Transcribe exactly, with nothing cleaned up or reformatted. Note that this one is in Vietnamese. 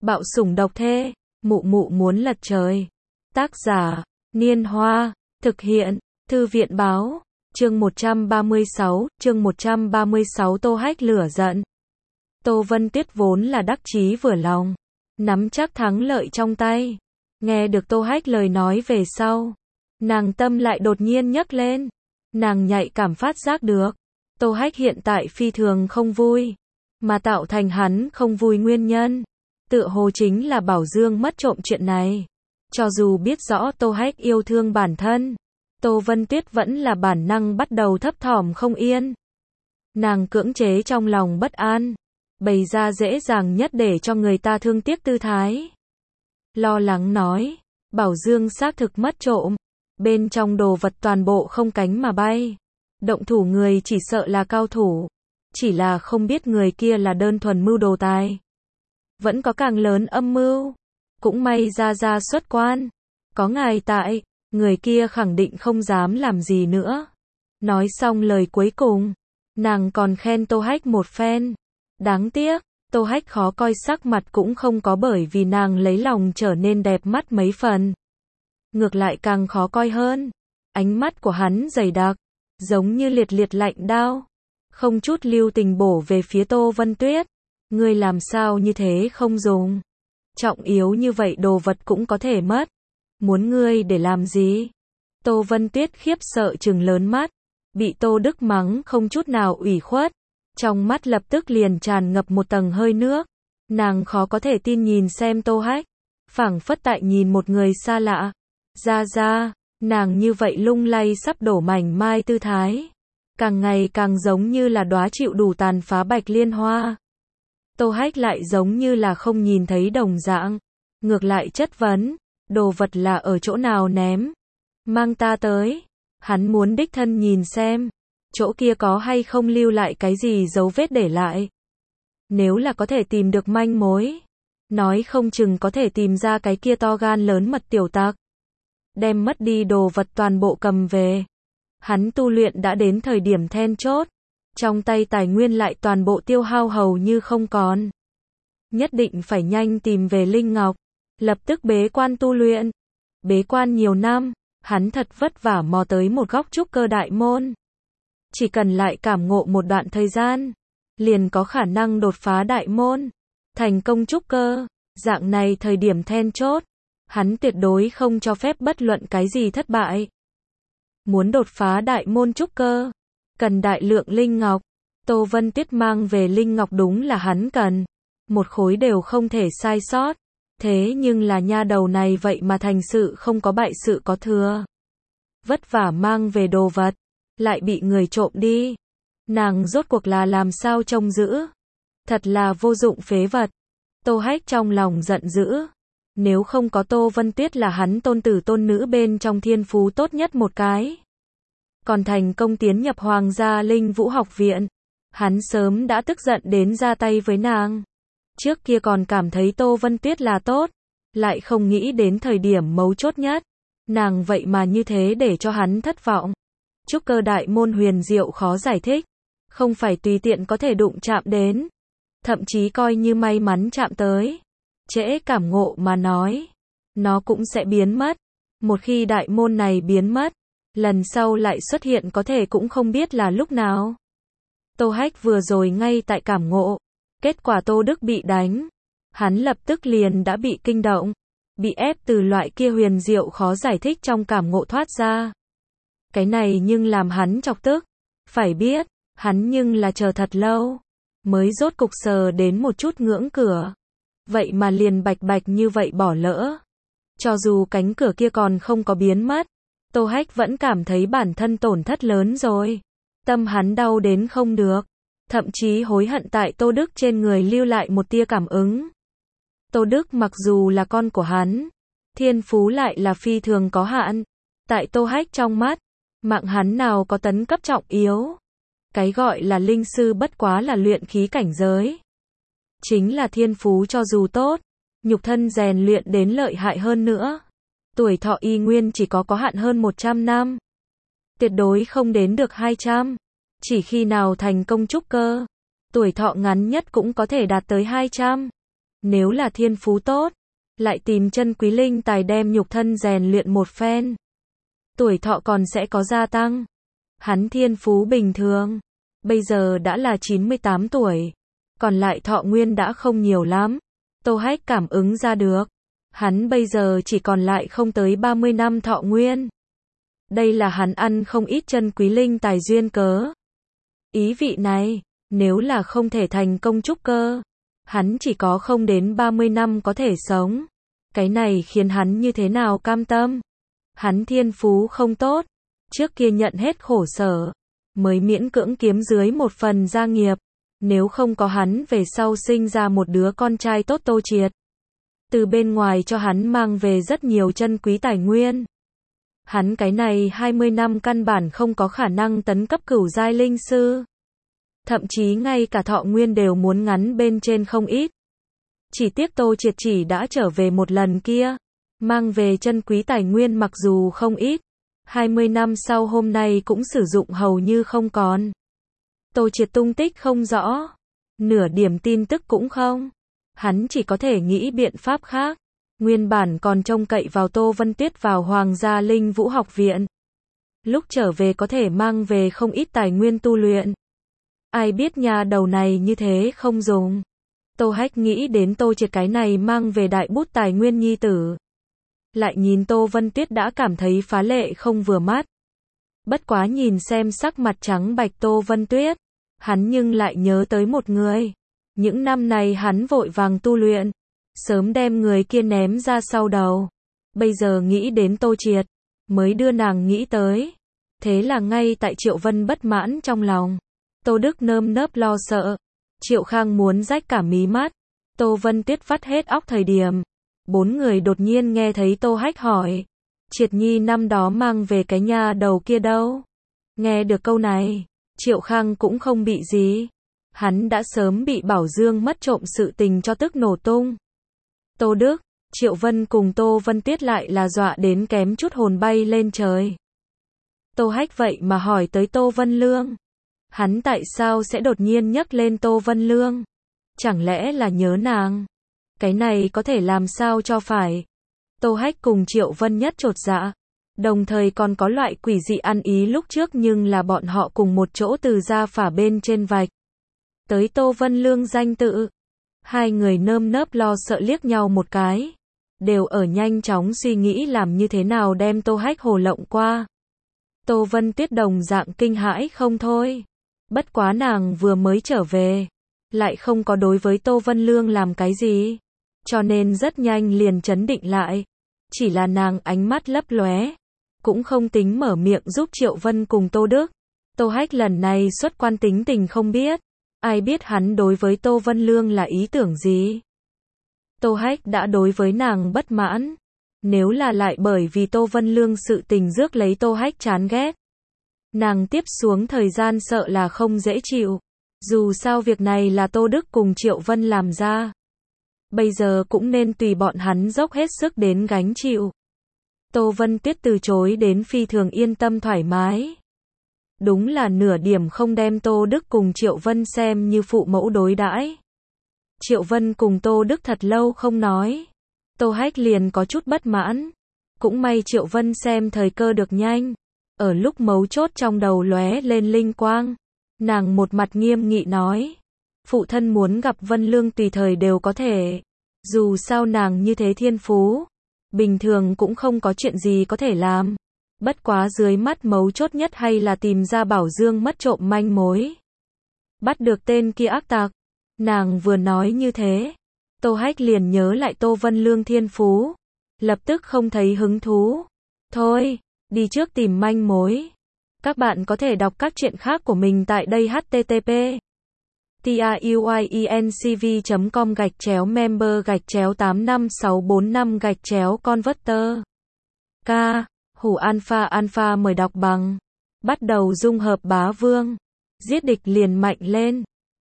Bạo sủng độc thê, mụ mụ muốn lật trời. Tác giả, Niên Hoa, thực hiện, Thư viện báo, chương một trăm ba mươi sáu, chương một trăm ba mươi sáu Tô Hách lửa giận. Tô Vân Tuyết vốn là đắc chí vừa lòng, nắm chắc thắng lợi trong tay. Nghe được Tô Hách lời nói về sau, nàng tâm lại đột nhiên nhấc lên. Nàng nhạy cảm phát giác được, Tô Hách hiện tại phi thường không vui, mà tạo thành hắn không vui nguyên nhân, tựa hồ chính là Bảo Dương mất trộm chuyện này. Cho dù biết rõ Tô Hách yêu thương bản thân, Tô Vân Tuyết vẫn là bản năng bắt đầu thấp thỏm không yên. Nàng cưỡng chế trong lòng bất an, bày ra dễ dàng nhất để cho người ta thương tiếc tư thái. Lo lắng nói, Bảo Dương xác thực mất trộm, bên trong đồ vật toàn bộ không cánh mà bay. Động thủ người chỉ sợ là cao thủ, chỉ là không biết người kia là đơn thuần mưu đồ tài, vẫn có càng lớn âm mưu. Cũng may ra ra xuất quan, có ngài tại, người kia khẳng định không dám làm gì nữa. Nói xong lời cuối cùng, nàng còn khen Tô Hách một phen. Đáng tiếc, Tô Hách khó coi sắc mặt cũng không có bởi vì nàng lấy lòng trở nên đẹp mắt mấy phần. Ngược lại càng khó coi hơn, ánh mắt của hắn dày đặc, giống như liệt liệt lạnh đao, không chút lưu tình bổ về phía Tô Vân Tuyết. Ngươi làm sao như thế không dùng? Trọng yếu như vậy đồ vật cũng có thể mất. Muốn ngươi để làm gì? Tô Vân Tuyết khiếp sợ trừng lớn mắt, bị Tô Đức mắng không chút nào ủy khuất. Trong mắt lập tức liền tràn ngập một tầng hơi nước. Nàng khó có thể tin nhìn xem Tô Hách, phảng phất tại nhìn một người xa lạ. Ra ra, nàng như vậy lung lay sắp đổ mảnh mai tư thái, càng ngày càng giống như là đóa chịu đủ tàn phá bạch liên hoa. Tô Hách lại giống như là không nhìn thấy đồng dạng, ngược lại chất vấn, đồ vật là ở chỗ nào ném? Mang ta tới. Hắn muốn đích thân nhìn xem, chỗ kia có hay không lưu lại cái gì dấu vết để lại. Nếu là có thể tìm được manh mối, nói không chừng có thể tìm ra cái kia to gan lớn mật tiểu tặc. Đem mất đi đồ vật toàn bộ cầm về. Hắn tu luyện đã đến thời điểm then chốt, trong tay tài nguyên lại toàn bộ tiêu hao hầu như không còn. Nhất định phải nhanh tìm về Linh Ngọc, lập tức bế quan tu luyện. Bế quan nhiều năm, hắn thật vất vả mò tới một góc trúc cơ đại môn. Chỉ cần lại cảm ngộ một đoạn thời gian, liền có khả năng đột phá đại môn, thành công trúc cơ. Dạng này thời điểm then chốt, hắn tuyệt đối không cho phép bất luận cái gì thất bại. Muốn đột phá đại môn trúc cơ, cần đại lượng linh ngọc. Tô Vân Tuyết mang về linh ngọc đúng là hắn cần, một khối đều không thể sai sót. Thế nhưng là nha đầu này vậy mà thành sự không có bại sự có thừa. Vất vả mang về đồ vật, lại bị người trộm đi. Nàng rốt cuộc là làm sao trông giữ? Thật là vô dụng phế vật. Tô Hách trong lòng giận dữ. Nếu không có Tô Vân Tuyết là hắn tôn tử tôn nữ bên trong thiên phú tốt nhất một cái, còn thành công tiến nhập Hoàng gia Linh Vũ học viện, hắn sớm đã tức giận đến ra tay với nàng. Trước kia còn cảm thấy Tô Vân Tuyết là tốt, lại không nghĩ đến thời điểm mấu chốt nhất, nàng vậy mà như thế để cho hắn thất vọng. Trúc cơ đại môn huyền diệu khó giải thích, không phải tùy tiện có thể đụng chạm đến, thậm chí coi như may mắn chạm tới, trễ cảm ngộ mà nói, nó cũng sẽ biến mất. Một khi đại môn này biến mất, lần sau lại xuất hiện có thể cũng không biết là lúc nào. Tô Hách vừa rồi ngay tại cảm ngộ, kết quả Tô Đức bị đánh, hắn lập tức liền đã bị kinh động, bị ép từ loại kia huyền diệu khó giải thích trong cảm ngộ thoát ra. Cái này nhưng làm hắn chọc tức, phải biết, hắn nhưng là chờ thật lâu, mới rốt cục sờ đến một chút ngưỡng cửa. Vậy mà liền bạch bạch như vậy bỏ lỡ. Cho dù cánh cửa kia còn không có biến mất, Tô Hách vẫn cảm thấy bản thân tổn thất lớn rồi. Tâm hắn đau đến không được, thậm chí hối hận tại Tô Đức trên người lưu lại một tia cảm ứng. Tô Đức mặc dù là con của hắn, thiên phú lại là phi thường có hạn. Tại Tô Hách trong mắt, mạng hắn nào có tấn cấp trọng yếu. Cái gọi là linh sư bất quá là luyện khí cảnh giới. Chính là thiên phú cho dù tốt, nhục thân rèn luyện đến lợi hại hơn nữa, tuổi thọ y nguyên chỉ có có hạn hơn một trăm năm. Tuyệt đối không đến được hai trăm. Chỉ khi nào thành công trúc cơ, tuổi thọ ngắn nhất cũng có thể đạt tới hai trăm. Nếu là thiên phú tốt, lại tìm chân quý linh tài đem nhục thân rèn luyện một phen. Tuổi thọ còn sẽ có gia tăng. Hắn thiên phú bình thường, bây giờ đã là chín mươi tám tuổi, còn lại thọ nguyên đã không nhiều lắm. Tô Hách cảm ứng ra được, hắn bây giờ chỉ còn lại không tới ba mươi năm thọ nguyên. Đây là hắn ăn không ít chân quý linh tài duyên cớ. Ý vị này, nếu là không thể thành công trúc cơ, hắn chỉ có không đến ba mươi năm có thể sống. Cái này khiến hắn như thế nào cam tâm. Hắn thiên phú không tốt, trước kia nhận hết khổ sở, mới miễn cưỡng kiếm dưới một phần gia nghiệp. Nếu không có hắn về sau sinh ra một đứa con trai tốt Tô Triệt, từ bên ngoài cho hắn mang về rất nhiều chân quý tài nguyên. Hắn cái này hai mươi năm căn bản không có khả năng tấn cấp cửu giai linh sư. Thậm chí ngay cả thọ nguyên đều muốn ngắn bên trên không ít. Chỉ tiếc Tô Triệt chỉ đã trở về một lần kia, mang về chân quý tài nguyên mặc dù không ít, hai mươi năm sau hôm nay cũng sử dụng hầu như không còn. Tô Triệt tung tích không rõ, nửa điểm tin tức cũng không. Hắn chỉ có thể nghĩ biện pháp khác. Nguyên bản còn trông cậy vào Tô Vân Tuyết vào Hoàng gia Linh Vũ học viện. Lúc trở về có thể mang về không ít tài nguyên tu luyện. Ai biết nhà đầu này như thế không dùng. Tô Hách nghĩ đến Tô Triệt cái này mang về đại bút tài nguyên nhi tử. Lại nhìn Tô Vân Tuyết đã cảm thấy phá lệ không vừa mắt. Bất quá nhìn xem sắc mặt trắng bạch Tô Vân Tuyết, hắn nhưng lại nhớ tới một người. Những năm này hắn vội vàng tu luyện, sớm đem người kia ném ra sau đầu. Bây giờ nghĩ đến Tô Triệt, mới đưa nàng nghĩ tới. Thế là ngay tại Triệu Vân bất mãn trong lòng, Tô Đức nơm nớp lo sợ. Triệu Khang muốn rách cả mí mắt. Tô Vân Tuyết vắt hết óc thời điểm, bốn người đột nhiên nghe thấy Tô Hách hỏi, Triệt Nhi năm đó mang về cái nhà đầu kia đâu? Nghe được câu này, Triệu Khang cũng không bị gì. Hắn đã sớm bị Bảo Dương mất trộm sự tình cho tức nổ tung. Tô Đức, Triệu Vân cùng Tô Vân Tuyết lại là dọa đến kém chút hồn bay lên trời. Tô Hách vậy mà hỏi tới Tô Vân Lương. Hắn tại sao sẽ đột nhiên nhắc lên Tô Vân Lương? Chẳng lẽ là nhớ nàng? Cái này có thể làm sao cho phải? Tô Hách cùng Triệu Vân Nhất chột dạ. Đồng thời còn có loại quỷ dị ăn ý lúc trước nhưng là bọn họ cùng một chỗ từ ra phả bên trên vạch. Tới Tô Vân Lương danh tự. Hai người nơm nớp lo sợ liếc nhau một cái. Đều ở nhanh chóng suy nghĩ làm như thế nào đem Tô Hách hồ lộng qua. Tô Vân Tuyết đồng dạng kinh hãi không thôi. Bất quá nàng vừa mới trở về, lại không có đối với Tô Vân Lương làm cái gì, cho nên rất nhanh liền trấn định lại. Chỉ là nàng ánh mắt lấp lóe, cũng không tính mở miệng giúp Triệu Vân cùng Tô Đức. Tô Hách lần này xuất quan tính tình không biết, ai biết hắn đối với Tô Vân Lương là ý tưởng gì. Tô Hách đã đối với nàng bất mãn, nếu là lại bởi vì Tô Vân Lương sự tình rước lấy Tô Hách chán ghét, nàng tiếp xuống thời gian sợ là không dễ chịu. Dù sao việc này là Tô Đức cùng Triệu Vân làm ra, bây giờ cũng nên tùy bọn hắn dốc hết sức đến gánh chịu. Tô Vân Tuyết từ chối đến phi thường yên tâm thoải mái. Đúng là nửa điểm không đem Tô Đức cùng Triệu Vân xem như phụ mẫu đối đãi. Triệu Vân cùng Tô Đức thật lâu không nói. Tô Hách liền có chút bất mãn. Cũng may Triệu Vân xem thời cơ được nhanh. Ở lúc mấu chốt trong đầu lóe lên linh quang. Nàng một mặt nghiêm nghị nói. Phụ thân muốn gặp Vân Lương tùy thời đều có thể. Dù sao nàng như thế thiên phú, bình thường cũng không có chuyện gì có thể làm. Bất quá dưới mắt mấu chốt nhất hay là tìm ra Bảo Dương mất trộm manh mối. Bắt được tên kia ác tặc. Nàng vừa nói như thế, Tô Hách liền nhớ lại Tô Vân Lương thiên phú. Lập tức không thấy hứng thú. Thôi, đi trước tìm manh mối. Các bạn có thể đọc các chuyện khác của mình tại đây h t t p truyencv chấm com gạch chéo member gạch chéo tám năm sáu bốn năm gạch chéo converter. K. Hủ Alpha Alpha mời đọc bằng. Bắt đầu dung hợp bá vương. Giết địch liền mạnh lên.